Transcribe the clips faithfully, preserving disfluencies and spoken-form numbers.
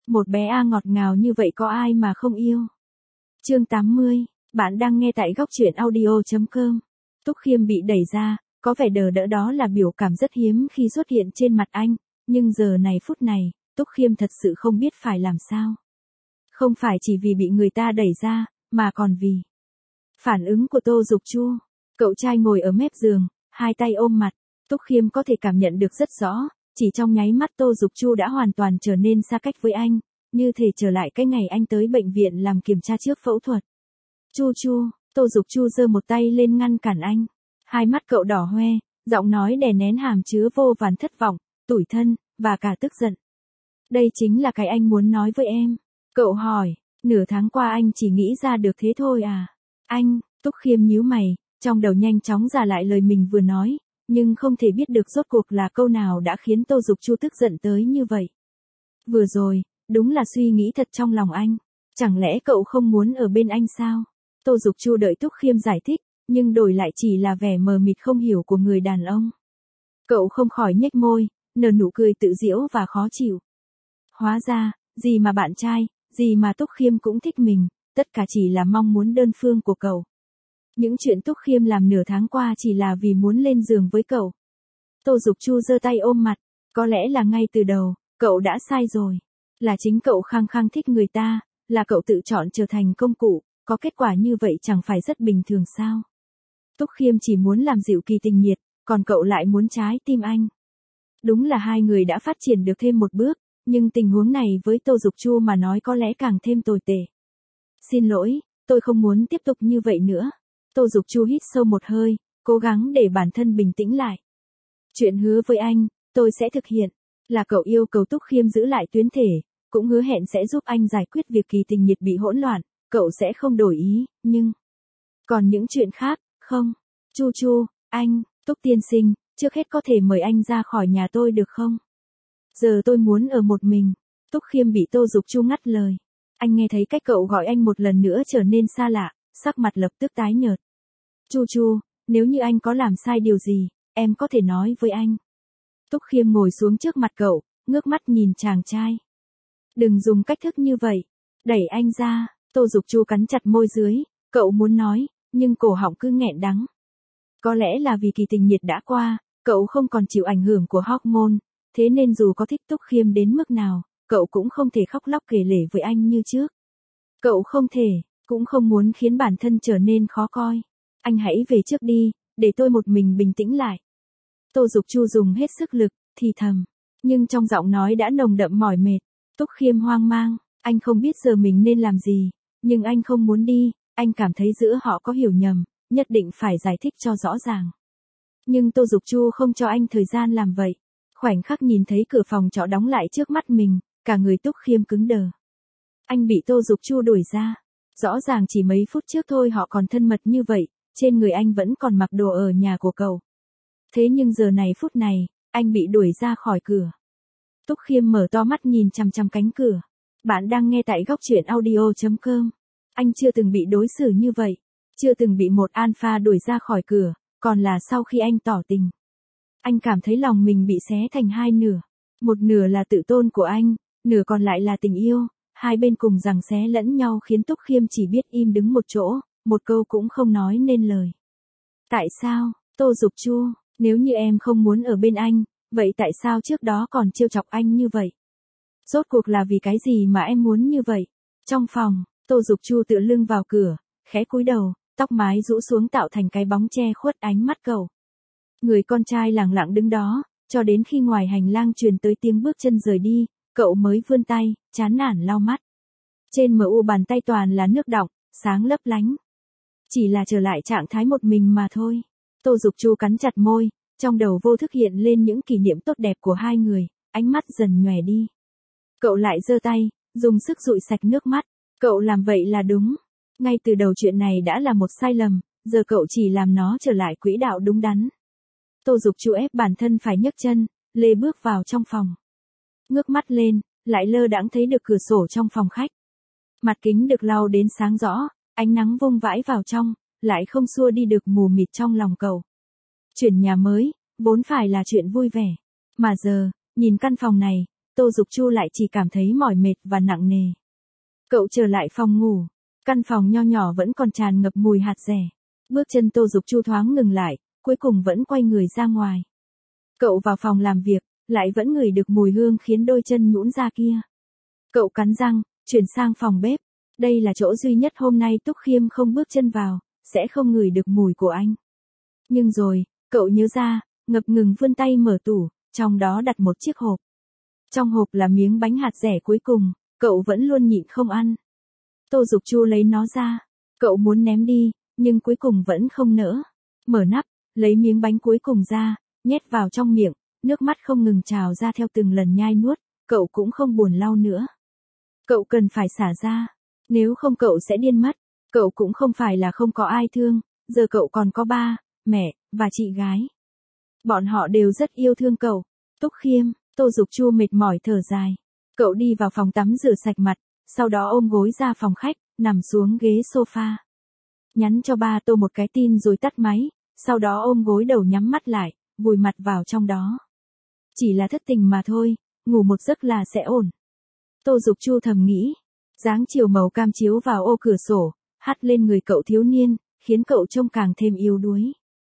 Một bé A ngọt ngào như vậy có ai mà không yêu. Chương tám mươi, bạn đang nghe tại góc truyện audio chấm com. Túc Khiêm bị đẩy ra, có vẻ đờ đẫn, đó là biểu cảm rất hiếm khi xuất hiện trên mặt anh, nhưng giờ này phút này, Túc Khiêm thật sự không biết phải làm sao. Không phải chỉ vì bị người ta đẩy ra, mà còn vì phản ứng của Tô Dục Chu. Cậu trai ngồi ở mép giường, hai tay ôm mặt, Túc Khiêm có thể cảm nhận được rất rõ, chỉ trong nháy mắt Tô Dục Chu đã hoàn toàn trở nên xa cách với anh, như thể trở lại cái ngày anh tới bệnh viện làm kiểm tra trước phẫu thuật. Chu Chu, Tô Dục Chu giơ một tay lên ngăn cản anh. Hai mắt cậu đỏ hoe, giọng nói đè nén hàm chứa vô vàn thất vọng, tủi thân, và cả tức giận. Đây chính là cái anh muốn nói với em. Cậu hỏi, nửa tháng qua anh chỉ nghĩ ra được thế thôi à? Anh, Túc Khiêm nhíu mày, trong đầu nhanh chóng giả lại lời mình vừa nói, nhưng không thể biết được rốt cuộc là câu nào đã khiến Tô Dục Chu tức giận tới như vậy. Vừa rồi, đúng là suy nghĩ thật trong lòng anh. Chẳng lẽ cậu không muốn ở bên anh sao? Tô Dục Chu đợi Túc Khiêm giải thích, nhưng đổi lại chỉ là vẻ mờ mịt không hiểu của người đàn ông. Cậu không khỏi nhếch môi, nở nụ cười tự giễu và khó chịu. Hóa ra, gì mà bạn trai, gì mà Túc Khiêm cũng thích mình, tất cả chỉ là mong muốn đơn phương của cậu. Những chuyện Túc Khiêm làm nửa tháng qua chỉ là vì muốn lên giường với cậu. Tô Dục Chu giơ tay ôm mặt, có lẽ là ngay từ đầu, cậu đã sai rồi. Là chính cậu khăng khăng thích người ta, là cậu tự chọn trở thành công cụ, có kết quả như vậy chẳng phải rất bình thường sao? Túc Khiêm chỉ muốn làm dịu Kỳ Tình nhiệt, còn cậu lại muốn trái tim anh. Đúng là hai người đã phát triển được thêm một bước, nhưng tình huống này với Tô Dục Chu mà nói có lẽ càng thêm tồi tệ. Xin lỗi, tôi không muốn tiếp tục như vậy nữa. Tô Dục Chu hít sâu một hơi, cố gắng để bản thân bình tĩnh lại. Chuyện hứa với anh, tôi sẽ thực hiện, là cậu yêu cầu Túc Khiêm giữ lại tuyến thể, cũng hứa hẹn sẽ giúp anh giải quyết việc Kỳ Tình nhiệt bị hỗn loạn, cậu sẽ không đổi ý, nhưng... Còn những chuyện khác, không? Chu Chu, anh, Túc tiên sinh, trước hết có thể mời anh ra khỏi nhà tôi được không? Giờ tôi muốn ở một mình. Túc Khiêm bị Tô Dục Chu ngắt lời. Anh nghe thấy cách cậu gọi anh một lần nữa trở nên xa lạ, sắc mặt lập tức tái nhợt. Chu Chu, nếu như anh có làm sai điều gì, em có thể nói với anh. Túc Khiêm ngồi xuống trước mặt cậu, ngước mắt nhìn chàng trai. Đừng dùng cách thức như vậy. Đẩy anh ra. Tô Dục Chu cắn chặt môi dưới, cậu muốn nói, nhưng cổ họng cứ nghẹn đắng. Có lẽ là vì Kỳ Tình nhiệt đã qua, cậu không còn chịu ảnh hưởng của hormone, thế nên dù có thích Túc Khiêm đến mức nào, cậu cũng không thể khóc lóc kể lể với anh như trước. Cậu không thể, cũng không muốn khiến bản thân trở nên khó coi. Anh hãy về trước đi, để tôi một mình bình tĩnh lại. Tô Dục Chu dùng hết sức lực, thì thầm, nhưng trong giọng nói đã nồng đậm mỏi mệt. Túc Khiêm hoang mang, anh không biết giờ mình nên làm gì, nhưng anh không muốn đi, anh cảm thấy giữa họ có hiểu nhầm, nhất định phải giải thích cho rõ ràng. Nhưng Tô Dục Chu không cho anh thời gian làm vậy. Khoảnh khắc nhìn thấy cửa phòng trọ đóng lại trước mắt mình, cả người Túc Khiêm cứng đờ. Anh bị Tô Dục Chu đuổi ra. Rõ ràng chỉ mấy phút trước thôi họ còn thân mật như vậy, trên người anh vẫn còn mặc đồ ở nhà của cậu. Thế nhưng giờ này phút này, anh bị đuổi ra khỏi cửa. Túc Khiêm mở to mắt nhìn chằm chằm cánh cửa. Bạn đang nghe tại góc truyện audio chấm com. Anh chưa từng bị đối xử như vậy. Chưa từng bị một alpha đuổi ra khỏi cửa, còn là sau khi anh tỏ tình. Anh cảm thấy lòng mình bị xé thành hai nửa. Một nửa là tự tôn của anh, nửa còn lại là tình yêu. Hai bên cùng giằng xé lẫn nhau khiến Túc Khiêm chỉ biết im đứng một chỗ, một câu cũng không nói nên lời. Tại sao, Tô Dục Chu, nếu như em không muốn ở bên anh, vậy tại sao trước đó còn trêu chọc anh như vậy? Rốt cuộc là vì cái gì mà em muốn như vậy? Trong phòng, Tô Dục Chu tựa lưng vào cửa, khẽ cúi đầu, tóc mái rũ xuống tạo thành cái bóng che khuất ánh mắt cậu. Người con trai lặng lặng đứng đó, cho đến khi ngoài hành lang truyền tới tiếng bước chân rời đi, cậu mới vươn tay, chán nản lau mắt. Trên mờ u bàn tay toàn là nước đọng, sáng lấp lánh. Chỉ là trở lại trạng thái một mình mà thôi. Tô Dục Chu cắn chặt môi, trong đầu vô thức hiện lên những kỷ niệm tốt đẹp của hai người, ánh mắt dần nhòe đi. Cậu lại giơ tay, dùng sức dụi sạch nước mắt. Cậu làm vậy là đúng. Ngay từ đầu chuyện này đã là một sai lầm, giờ cậu chỉ làm nó trở lại quỹ đạo đúng đắn. Tô Dục Chu ép bản thân phải nhấc chân, lê bước vào trong phòng. Ngước mắt lên, lại lơ đãng thấy được cửa sổ trong phòng khách. Mặt kính được lau đến sáng rõ, ánh nắng vung vãi vào trong, lại không xua đi được mù mịt trong lòng cậu. Chuyển nhà mới, vốn phải là chuyện vui vẻ. Mà giờ, nhìn căn phòng này, Tô Dục Chu lại chỉ cảm thấy mỏi mệt và nặng nề. Cậu trở lại phòng ngủ. Căn phòng nho nhỏ vẫn còn tràn ngập mùi hạt dẻ. Bước chân Tô Dục Chu thoáng ngừng lại, cuối cùng vẫn quay người ra ngoài. Cậu vào phòng làm việc, lại vẫn ngửi được mùi hương khiến đôi chân nhũn ra kia. Cậu cắn răng, chuyển sang phòng bếp. Đây là chỗ duy nhất hôm nay Túc Khiêm không bước chân vào, sẽ không ngửi được mùi của anh. Nhưng rồi, cậu nhớ ra, ngập ngừng vươn tay mở tủ, trong đó đặt một chiếc hộp. Trong hộp là miếng bánh hạt dẻ cuối cùng, cậu vẫn luôn nhịn không ăn. Tô Dục Chu lấy nó ra, cậu muốn ném đi, nhưng cuối cùng vẫn không nỡ. Mở nắp, lấy miếng bánh cuối cùng ra, nhét vào trong miệng, nước mắt không ngừng trào ra theo từng lần nhai nuốt, cậu cũng không buồn lau nữa. Cậu cần phải xả ra, nếu không cậu sẽ điên mất. Cậu cũng không phải là không có ai thương, giờ cậu còn có ba, mẹ, và chị gái. Bọn họ đều rất yêu thương cậu. Túc Khiêm, Tô Dục Chu mệt mỏi thở dài. Cậu đi vào phòng tắm rửa sạch mặt, sau đó ôm gối ra phòng khách, nằm xuống ghế sofa. Nhắn cho ba Tô một cái tin rồi tắt máy, sau đó ôm gối đầu nhắm mắt lại, vùi mặt vào trong đó. Chỉ là thất tình mà thôi, ngủ một giấc là sẽ ổn. Tô Dục Chu thầm nghĩ. Dáng chiều màu cam chiếu vào ô cửa sổ, hắt lên người cậu thiếu niên, khiến cậu trông càng thêm yếu đuối.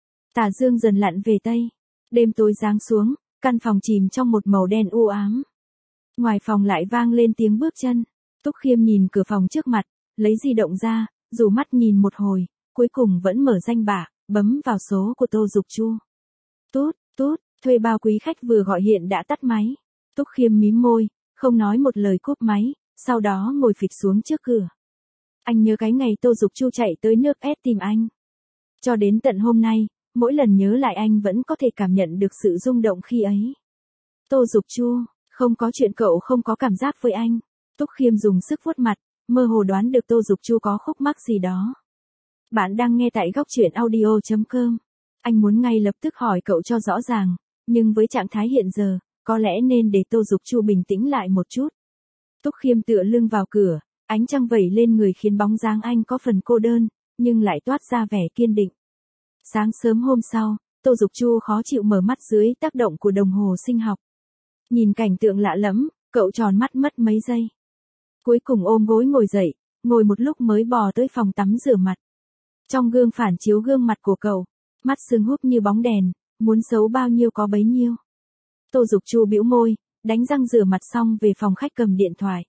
Tà dương dần lặn về tây. Đêm tối giáng xuống, căn phòng chìm trong một màu đen u ám. Ngoài phòng lại vang lên tiếng bước chân. Túc Khiêm nhìn cửa phòng trước mặt, lấy di động ra, dù mắt nhìn một hồi, cuối cùng vẫn mở danh bạ, bấm vào số của Tô Dục Chu. Tút, tút, thuê bao quý khách vừa gọi hiện đã tắt máy. Túc Khiêm mím môi, không nói một lời cúp máy, sau đó ngồi phịch xuống trước cửa. Anh nhớ cái ngày Tô Dục Chu chạy tới nước ép tìm anh. Cho đến tận hôm nay, mỗi lần nhớ lại anh vẫn có thể cảm nhận được sự rung động khi ấy. Tô Dục Chu, không có chuyện cậu không có cảm giác với anh. Túc Khiêm dùng sức vuốt mặt, mơ hồ đoán được Tô Dục Chu có khúc mắc gì đó. Bạn đang nghe tại góc truyện audio chấm com. Anh muốn ngay lập tức hỏi cậu cho rõ ràng, nhưng với trạng thái hiện giờ, có lẽ nên để Tô Dục Chu bình tĩnh lại một chút. Túc Khiêm tựa lưng vào cửa, ánh trăng vẩy lên người khiến bóng dáng anh có phần cô đơn, nhưng lại toát ra vẻ kiên định. Sáng sớm hôm sau, Tô Dục Chu khó chịu mở mắt dưới tác động của đồng hồ sinh học. Nhìn cảnh tượng lạ lẫm, cậu tròn mắt mất mấy giây. Cuối cùng ôm gối ngồi dậy, ngồi một lúc mới bò tới phòng tắm rửa mặt. Trong gương phản chiếu gương mặt của cậu, mắt sưng húp như bóng đèn, muốn xấu bao nhiêu có bấy nhiêu. Tô Dục Chu bĩu môi, đánh răng rửa mặt xong về phòng khách cầm điện thoại.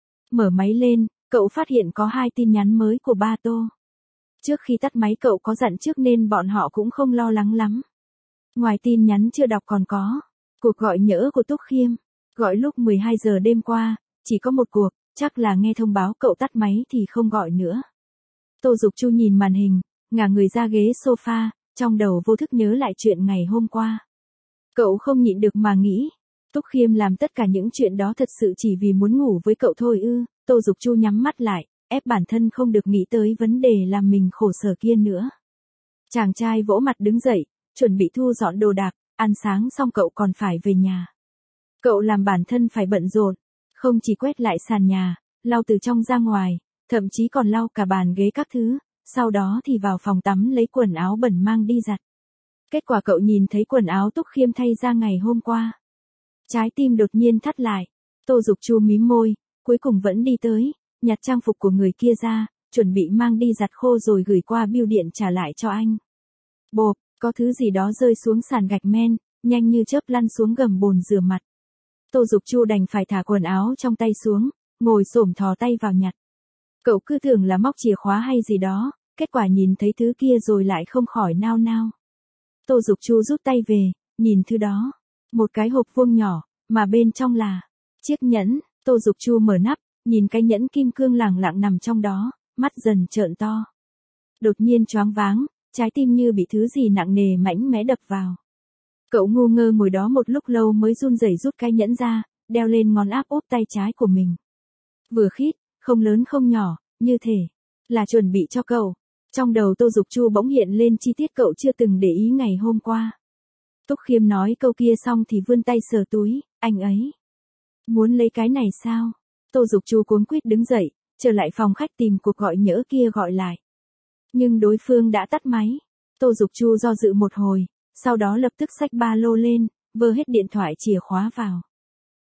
Mở máy lên, cậu phát hiện có hai tin nhắn mới của ba Tô. Trước khi tắt máy cậu có dặn trước nên bọn họ cũng không lo lắng lắm. Ngoài tin nhắn chưa đọc còn có cuộc gọi nhỡ của Túc Khiêm, gọi lúc mười hai giờ đêm qua, chỉ có một cuộc, chắc là nghe thông báo cậu tắt máy thì không gọi nữa. Tô Dục Chu nhìn màn hình, ngả người ra ghế sofa, trong đầu vô thức nhớ lại chuyện ngày hôm qua. Cậu không nhịn được mà nghĩ, Túc Khiêm làm tất cả những chuyện đó thật sự chỉ vì muốn ngủ với cậu thôi ư? Tô Dục Chu nhắm mắt lại, ép bản thân không được nghĩ tới vấn đề làm mình khổ sở kia nữa. Chàng trai vỗ mặt đứng dậy, chuẩn bị thu dọn đồ đạc, ăn sáng xong cậu còn phải về nhà. Cậu làm bản thân phải bận rộn, không chỉ quét lại sàn nhà, lau từ trong ra ngoài, thậm chí còn lau cả bàn ghế các thứ, sau đó thì vào phòng tắm lấy quần áo bẩn mang đi giặt. Kết quả cậu nhìn thấy quần áo Túc Khiêm thay ra ngày hôm qua. Trái tim đột nhiên thắt lại. Tô Dục Chu mím môi, cuối cùng vẫn đi tới, nhặt trang phục của người kia ra, chuẩn bị mang đi giặt khô rồi gửi qua bưu điện trả lại cho anh. Bộp, có thứ gì đó rơi xuống sàn gạch men, nhanh như chớp lăn xuống gầm bồn rửa mặt. Tô Dục Chu đành phải thả quần áo trong tay xuống, ngồi xổm thò tay vào nhặt. Cậu cứ tưởng là móc chìa khóa hay gì đó, kết quả nhìn thấy thứ kia rồi lại không khỏi nao nao. Tô Dục Chu rút tay về, nhìn thứ đó. Một cái hộp vuông nhỏ, mà bên trong là chiếc nhẫn. Tô Dục Chu mở nắp, nhìn cái nhẫn kim cương lẳng lặng nằm trong đó, mắt dần trợn to. Đột nhiên choáng váng, trái tim như bị thứ gì nặng nề mãnh mẽ đập vào. Cậu ngu ngơ ngồi đó một lúc lâu mới run rẩy rút cái nhẫn ra, đeo lên ngón áp úp tay trái của mình. Vừa khít, không lớn không nhỏ, như thể là chuẩn bị cho cậu. Trong đầu Tô Dục Chu bỗng hiện lên chi tiết cậu chưa từng để ý ngày hôm qua. Túc Khiêm nói câu kia xong thì vươn tay sờ túi, anh ấy muốn lấy cái này sao? Tô Dục Chu cuống quýt đứng dậy, trở lại phòng khách tìm cuộc gọi nhỡ kia gọi lại. Nhưng đối phương đã tắt máy. Tô Dục Chu do dự một hồi, sau đó lập tức xách ba lô lên, vơ hết điện thoại chìa khóa vào.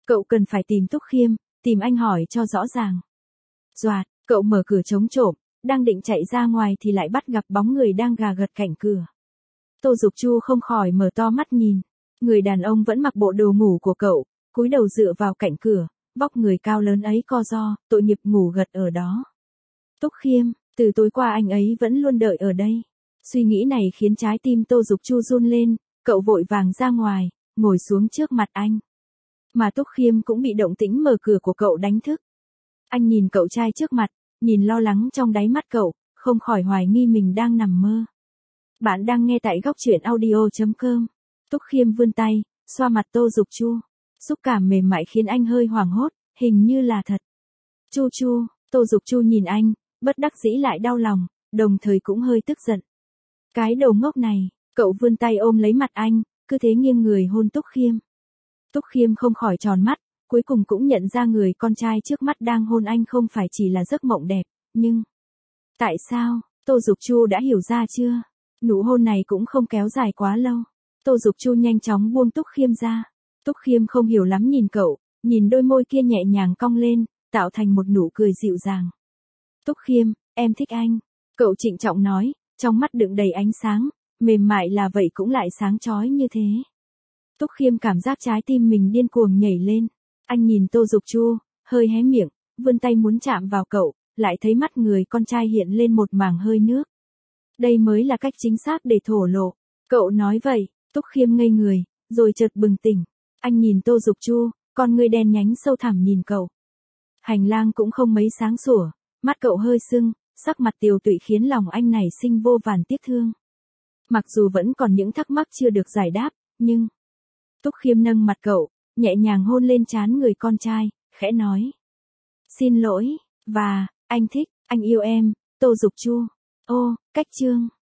Cậu cần phải tìm Túc Khiêm, tìm anh hỏi cho rõ ràng. Doạt, cậu mở cửa chống trộm, đang định chạy ra ngoài thì lại bắt gặp bóng người đang gà gật cạnh cửa. Tô Dục Chu không khỏi mở to mắt nhìn. Người đàn ông vẫn mặc bộ đồ ngủ của cậu, cúi đầu dựa vào cạnh cửa, vóc người cao lớn ấy co ro, tội nghiệp ngủ gật ở đó. Túc Khiêm, từ tối qua anh ấy vẫn luôn đợi ở đây. Suy nghĩ này khiến trái tim Tô Dục Chu run lên, cậu vội vàng ra ngoài, ngồi xuống trước mặt anh. Mà Túc Khiêm cũng bị động tĩnh mở cửa của cậu đánh thức. Anh nhìn cậu trai trước mặt, nhìn lo lắng trong đáy mắt cậu, không khỏi hoài nghi mình đang nằm mơ. Bạn đang nghe tại góc truyện audio chấm com. Túc Khiêm vươn tay, xoa mặt Tô Dục Chu. Xúc cảm mềm mại khiến anh hơi hoảng hốt, hình như là thật. Chu Chu, Tô Dục Chu nhìn anh, bất đắc dĩ lại đau lòng, đồng thời cũng hơi tức giận. Cái đầu ngốc này, cậu vươn tay ôm lấy mặt anh, cứ thế nghiêng người hôn Túc Khiêm. Túc Khiêm không khỏi tròn mắt, cuối cùng cũng nhận ra người con trai trước mắt đang hôn anh không phải chỉ là giấc mộng đẹp, nhưng... Tại sao, Tô Dục Chu đã hiểu ra chưa? Nụ hôn này cũng không kéo dài quá lâu. Tô Dục Chu nhanh chóng buông Túc Khiêm ra. Túc Khiêm không hiểu lắm nhìn cậu, nhìn đôi môi kia nhẹ nhàng cong lên, tạo thành một nụ cười dịu dàng. Túc Khiêm, em thích anh. Cậu trịnh trọng nói, trong mắt đựng đầy ánh sáng, mềm mại là vậy cũng lại sáng chói như thế. Túc Khiêm cảm giác trái tim mình điên cuồng nhảy lên. Anh nhìn Tô Dục Chu, hơi hé miệng, vươn tay muốn chạm vào cậu, lại thấy mắt người con trai hiện lên một mảng hơi nước. Đây mới là cách chính xác để thổ lộ. Cậu nói vậy, Túc Khiêm ngây người, rồi chợt bừng tỉnh. Anh nhìn Tô Dục Chu, con ngươi đen nhánh sâu thẳm nhìn cậu. Hành lang cũng không mấy sáng sủa, mắt cậu hơi sưng, sắc mặt tiều tụy khiến lòng anh nảy sinh vô vàn tiếc thương. Mặc dù vẫn còn những thắc mắc chưa được giải đáp, nhưng... Túc Khiêm nâng mặt cậu, nhẹ nhàng hôn lên trán người con trai, khẽ nói. Xin lỗi, và, anh thích, anh yêu em, Tô Dục Chu. Ô, cách chương.